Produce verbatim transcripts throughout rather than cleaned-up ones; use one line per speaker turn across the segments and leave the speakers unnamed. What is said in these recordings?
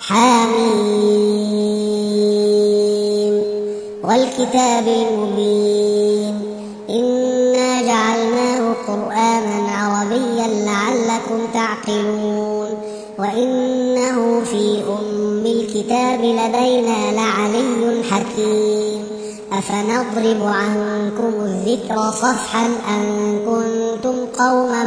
حميم والكتاب المبين إنا جعلناه قرآنا عربيا لعلكم تعقلون وإنه في أم الكتاب لدينا لعلي حكيم أفنضرب عنكم الذكر صفحا أن كنتم قوما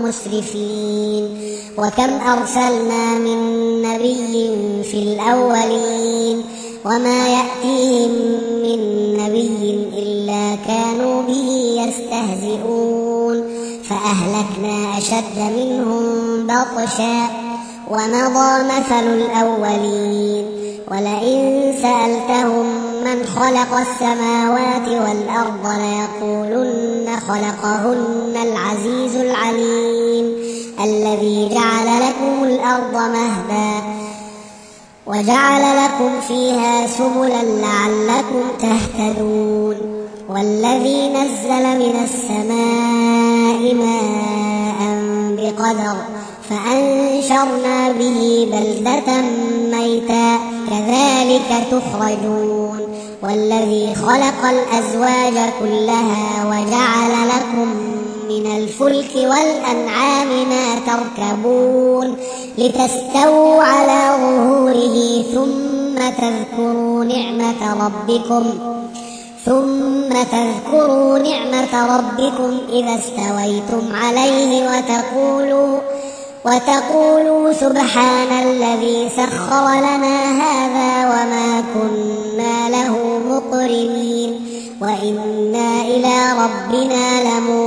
مسرفين وكم أرسلنا من نبي في الأولين وما يأتيهم من نبي إلا كانوا به يستهزئون فأهلكنا أشد منهم بطشا ومضى مثل الأولين ولئن سألتهم من خلق السماوات والأرض ليقولن خلقهن العزيز العليم الذي جعل لكم الأرض مهدا وجعل لكم فيها سبلا لعلكم تهتدون والذي نزل من السماء ماء بقدر فأنشرنا به بلدة ميتا كذلك تخرجون والذي خلق الأزواج كلها وجعل لكم من الفلك والأنعام ما تركبون لتستووا على ظهوره ثم تذكروا نعمة ربكم ثم تذكروا نعمة ربكم إذا استويتم عليه وتقولوا وتقولوا سبحان الذي سخر لنا هذا وما كنا له مقرنين وإنا إلى ربنا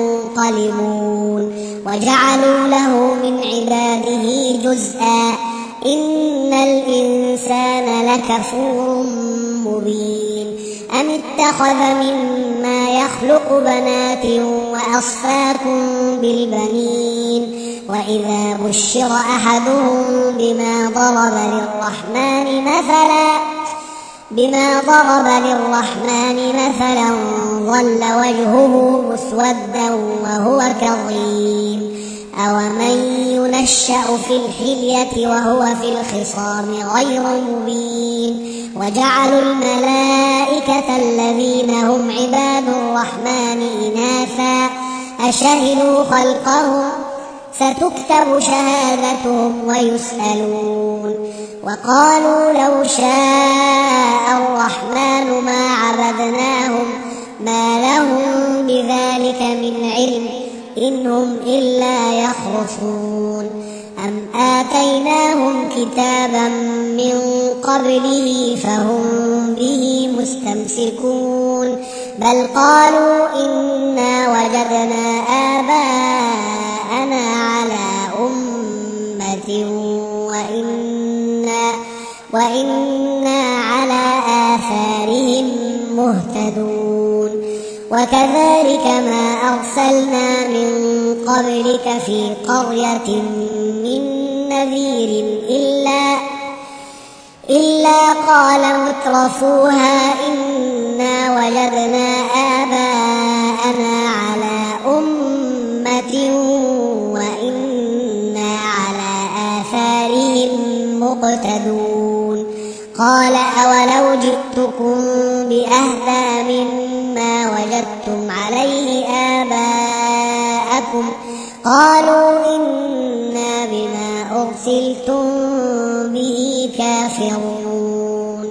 لمنقلبون وجعلوا له من عباده جزءا إن الإنسان لكفور مبين أم اتخذ مما يخلق بنات وأصفاكم بالبنين وإذا بشر أحدهم بما ضرب للرحمن مثلا بما ضرب للرحمن مثلا ظل وجهه مسودا وهو كظيم أومن ينشأ في الحلية وهو في الخصام غير مبين وجعلوا الملائكة الذين هم عباد الرحمن إناثا أشهدوا خلقهم ستكتب شهادتهم ويسألون وقالوا لو شاء الرحمن ما عبدناهم ما لهم بذلك من علم إن هم إلا يخرصون أم آتيناهم كتابا من قبله فهم به مستمسكون بل قالوا إنا وجدنا آباءنا على أمة وإنا, وإنا على آثارهم مهتدون وكذلك ما أرسلنا من قبلك في قرية من نذير إلا, إلا قال مترفوها إنا وجدنا آباءنا على أمة وإنا على آثارهم مقتدون قال أولو جئتكم بأهدى مما وجدتم عليه آباءكم قالوا إنا بما أرسلتم به كافرون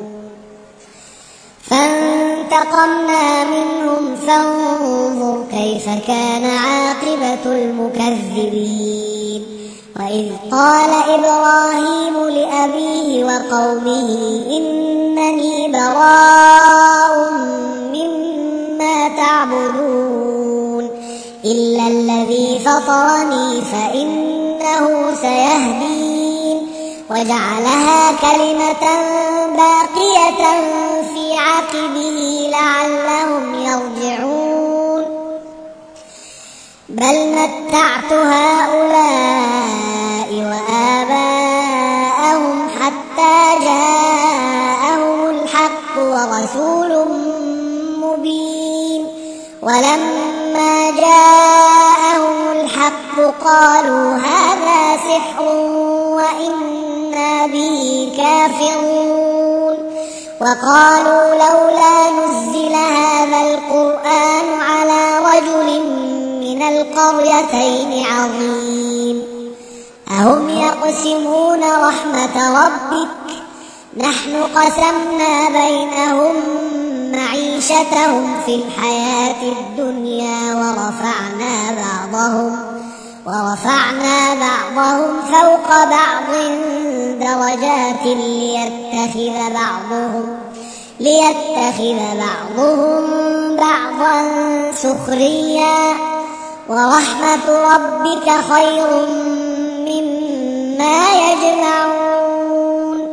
فانتقمنا منهم فانظر كيف كان عاقبة المكذبين وإذ قال إبراهيم لأبيه وقومه إنني براء مما تعبدون إلا الذي فطرني فإنه سيهدين وجعلها كلمة باقية في عقبه لعلهم يرجعون بل متعت هؤلاء وآباءهم حتى جاءهم الحق ورسول مبين ولما جاءهم الحق قالوا هذا سحر وإنا به كافرون وقالوا لولا نزل هذا القرآن على رجل من القريتين عظيم أهم يقسمون رحمة ربك نحن قسمنا بينهم معيشتهم في الحياة الدنيا ورفعنا بعضهم ورفعنا بعضهم فوق بعض درجات ليتخذ بعضهم ليتخذ بعضهم بعضا سخريا ورحمة ربك خير مما يجمعون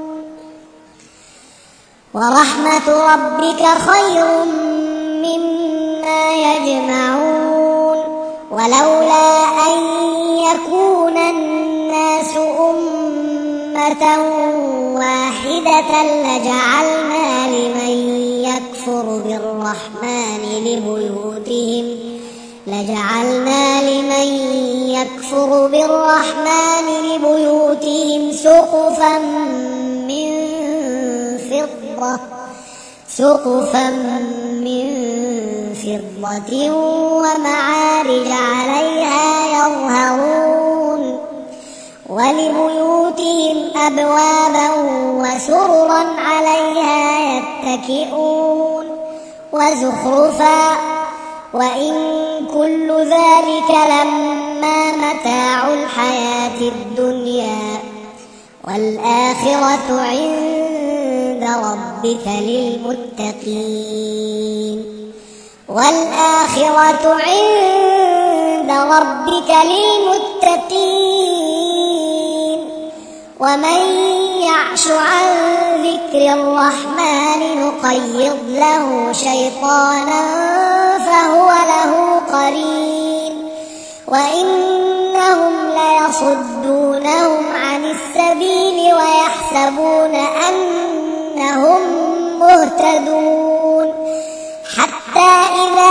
ورحمة ربك خير مما يجمعون ولولا أن يكون الناس أمة واحدة لجعلنا لمن يكفر بالرحمن لبيوتهم لجعلنا لمن يكفر بالرحمن لبيوتهم سقفا من فضة سقفا من فضة ومعارج عليها يظهرون ولبيوتهم أبوابا وسررا عليها يتكئون وزخرفا وإن كل ذلك لما متاع الحياة الدنيا والآخرة عند ربك للمتقين والآخرة عند ربك للمتقين ومن يعش عن ذكر الرحمن نقيض له شيطانا فهو له قرين وإنهم ليصدونهم عن السبيل ويحسبون أنهم مهتدون حتى إذا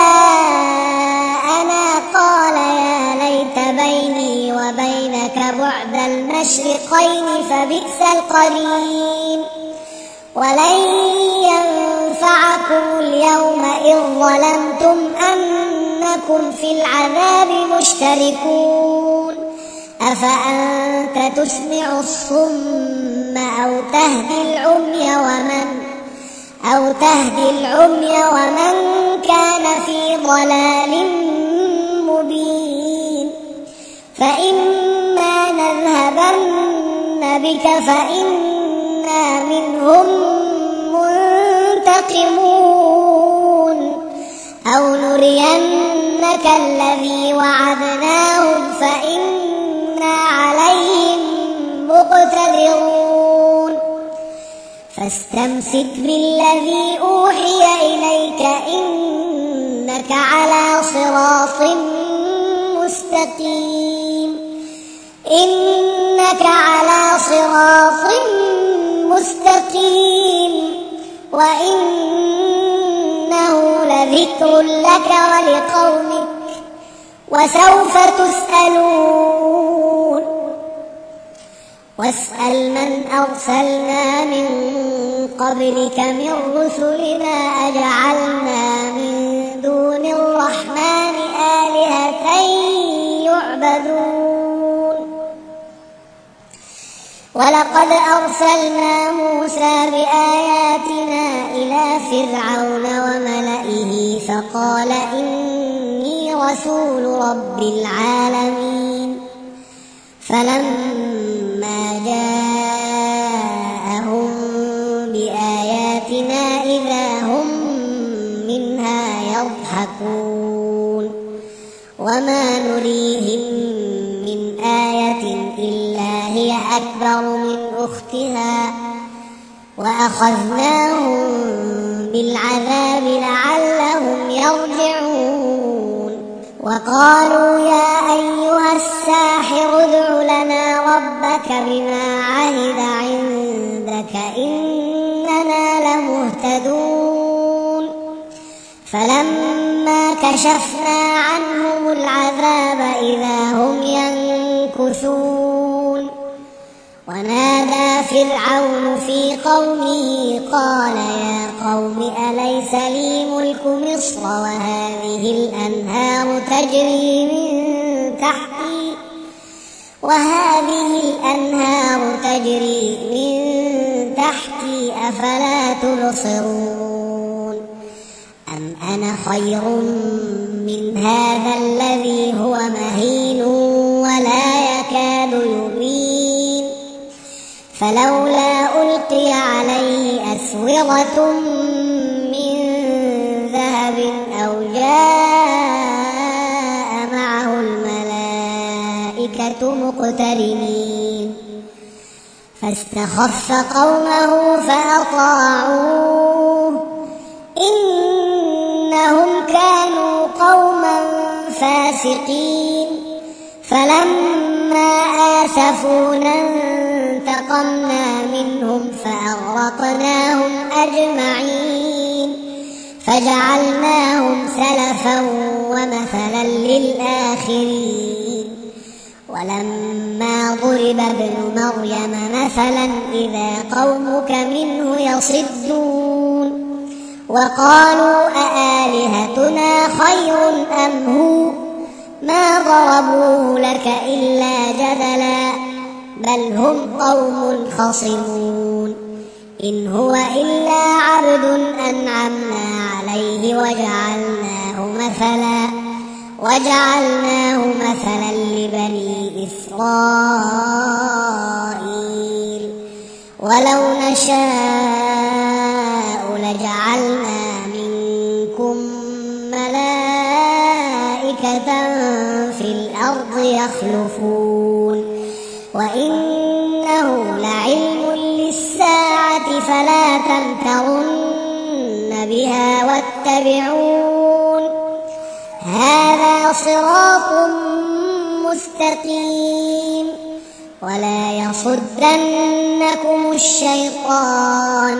جاءنا قال يا ليت بيني وبينك بعد المشرقين فبئس القرين ولن ينفعكم اليوم إذ ظلمتم أنكم في العذاب مشتركون أفأنت تسمع الصم أو تهدي العمي ومن أو تهدي العمي ومن كان في ضلال مبين فإما نذهبن بك فإنا منهم منتقمون أو نرينك الذي وعدناهم فإنا عليهم مقتدرون فاستمسك بالذي أوحي إليك إنك على صراط مستقيم إنك على صراط مستقيم وإنه لذكر لك ولقومك وسوف تسألون واسأل من أرسلنا من قبلك من رسلنا أجعلنا من دون الرحمن آلهة يعبدون ولقد أرسلنا موسى بآياتنا إلى فرعون وملئه فقال إني رسول رب العالمين فلما جاءهم بآياتنا إذا هم منها يضحكون وما نريهم من آية إلا هي أكبر من أختها وأخذناهم بالعذاب لعلهم يرجعون وقالوا يا أيها الساحر ادع لنا ربك بما عهد عندك إننا لمهتدون فلما كشفنا عنهم العذاب إذا هم ينكثون ونادى فرعون في قومه قال يا قوم أليس لي ملك مصر وهذه الأنهار تجري من تحتي وهذه الأنهار تجري من تحتي أفلا تبصرون أم أنا خير من هذا الذي هو مهين ولا يكاد يبين فلولا ألقي عليه أسورة من ذهب أو جاء معه الملائكة مقترنين فاستخف قومه فأطاعوه إنهم كانوا قوما فاسقين فلما آسفونا انتقمنا منهم فأغرقناهم أجمعين فجعلناهم سلفا ومثلا للآخرين ولما ضرب ابن مريم مثلا إذا قومك منه يصدون وقالوا أآلهتنا خير أم هو ما ضربوه لك إلا جدلا بل هم قوم خصمون إن هو إلا عبد أنعمنا عليه وجعلناه مثلا وجعلناه مثلا لبني إسرائيل ولو نشاء لجعلنا منكم ملائكة في الأرض يخلفون وإنه لعلم للساعة فلا تمترن بها واتبعون هذا صراط مستقيم ولا يصدنكم الشيطان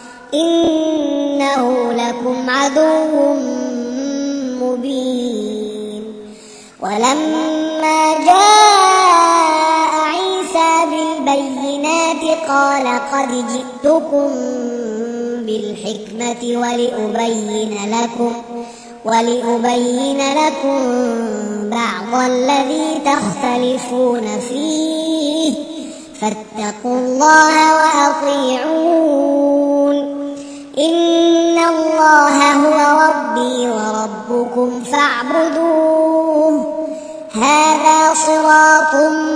إنه لكم عدو مبين ولما جاء عيسى بالبينات قال قد جئتكم بالحكمة ولأبين لكم ولأبين لكم بعض الذي تختلفون فيه فاتقوا الله وأطيعون إن الله هو ربي وربكم فاعبدوه هذا صراط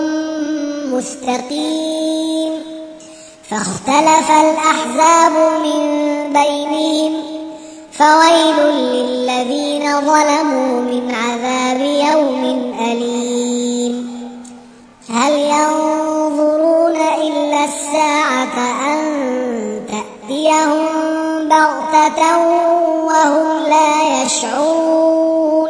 مستقيم فاختلف الأحزاب من بينهم فويل للذين ظلموا من عذاب يوم أليم هل ينظرون إلا الساعة أن تأتيهم بغتة وهم لا يشعرون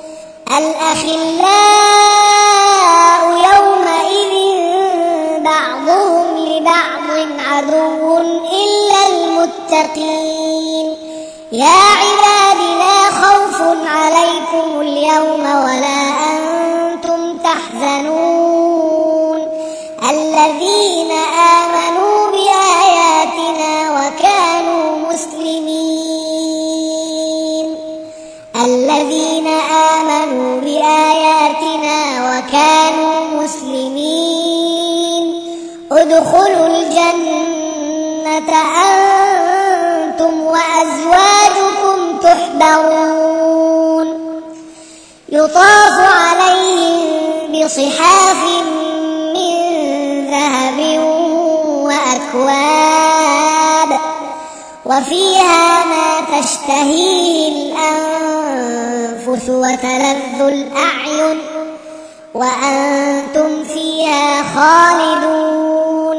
الأخلاء يومئذ بعضهم لبعض عدو إلا المتقين يا عباد لا خوف عليكم اليوم ولا أنتم تحزنون الذين آمنوا بآياتنا وكانوا مسلمين الذين آمنوا بآياتنا وكانوا مسلمين ادخلوا الجنة أنتم وأزواجكم تحبرون يطاف عليهم بصحاف من ذهب وأكواب وفيها ما تشتهيه الأنفس وتلذ الأعين وأنتم فيها خالدون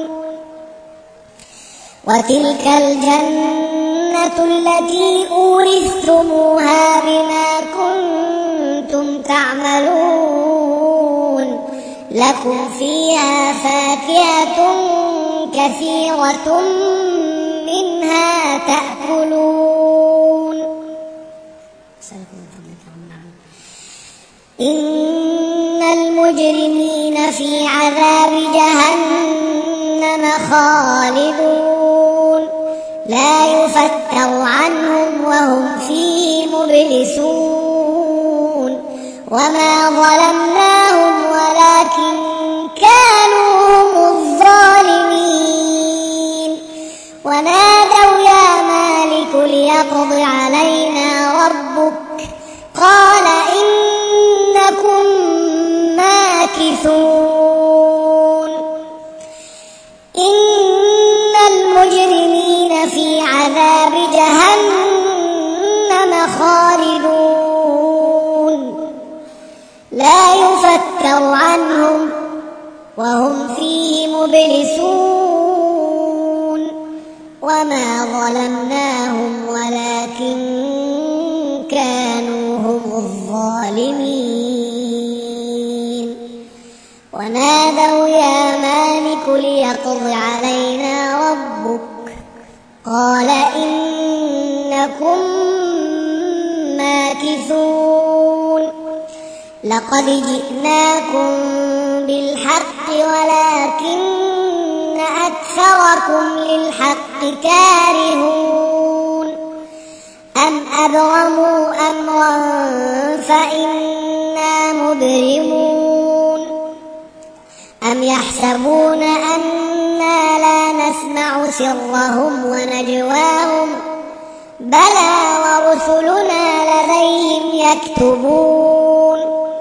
وتلك الجنة التي أورثتموها بما كنتم تعملون لكم فيها فاكهة كثيرة منها تأكلون إن المجرمين في عذاب جهنم خالدون لا يفتر عنهم وهم فيه مبلسون وما ظلمناهم ولكن كانوا هم الظالمين ونادوا يا مالك ليقض علينا ربك قال إنكم ماكثون إن المجرمين في عذاب جهنم خالدون لا يفتر عنهم وهم فيه مبلسون وما ظلمناهم ولكن كانوا هم الظالمين ونادوا يا مالك ليقض علينا ربك قال إنكم ماكثون لقد جئناكم بالحق ولكن أكثركم للحق كارهون أم أبرموا أمرا فإنا مبرمون أم يحسبون أنا لا نسمع سرهم ونجواهم بلى ورسلنا لديهم يكتبون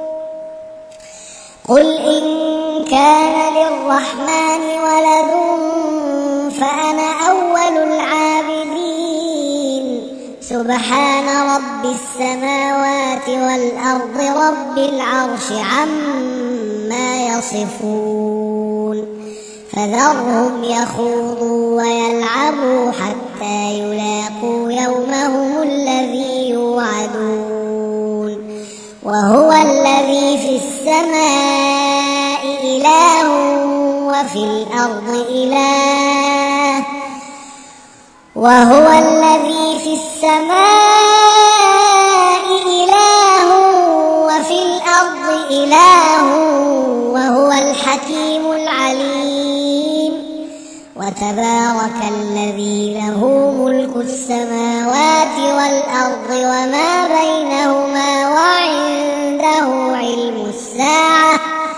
قل إن كان للرحمن ولد فأنا أول العابدين سبحان رب السماوات والأرض رب العرش عما يصفون فذرهم يخوضوا ويلعبوا حتى يلاقوا يومهم الذي يوعدون وهو الذي في السماء إله وفي الأرض إله وهو الذي في السماء إله وفي الأرض إله وهو الحكيم العليم وتبارك الذي له ملك السماوات والأرض وما بينهما وعنده علم الساعة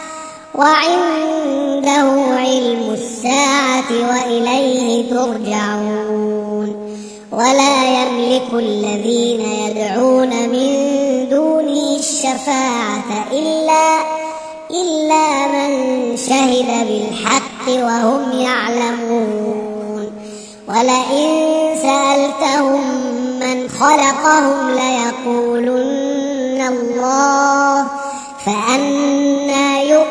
وعنده علم الساعة وإليه ترجعون ولا يملك الذين يدعون من دونه الشفاعة إلا إلا من شهد بالحق وهم يعلمون ولئن سألتهم من خلقهم ليقولن الله فأنى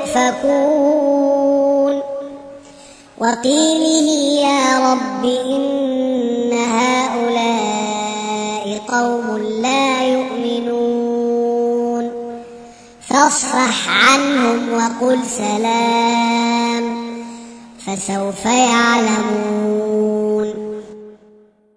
يؤفكون وقيله يا رب إن هؤلاء قوم لا يؤمنون فاصفح عنهم وقل سلام فسوف يعلمون